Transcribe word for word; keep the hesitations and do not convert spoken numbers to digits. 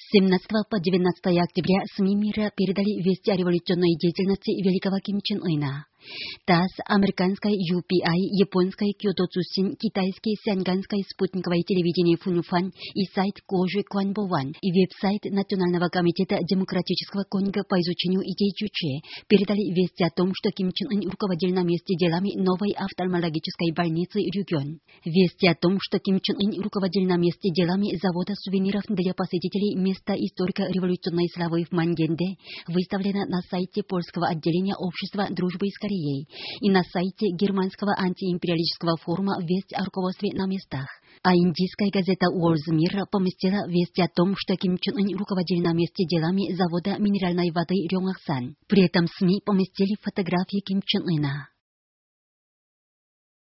С семнадцатого по девятнадцатое октября СМИ мира передали вести о революционной деятельности великого Ким Чен Ына. ТАСС, американская ю пи ай, японская Кёто Цусин, китайское сянганское спутниковое телевидение Фунуфан и сайт Кожи Кванбован и веб-сайт Национального комитета Демократического Конго по изучению идей Чуче передали вести о том, что Ким Чен Ын руководил на месте делами новой офтальмологической больницы Рюгён. Вести о том, что Ким Чен Ын руководил на месте делами завода сувениров для посетителей места историко-революционной славы в Мангенде, выставлено на сайте польского отделения Общества дружбы с Кореей и на сайте германского антиимпериалистического форума «Весть о руководстве на местах». А индийская газета «World Mirror» поместила вести о том, что Ким Чен Ын руководил на месте делами завода минеральной воды Рёнгаксан. При этом СМИ поместили фотографии Ким Чен Ына.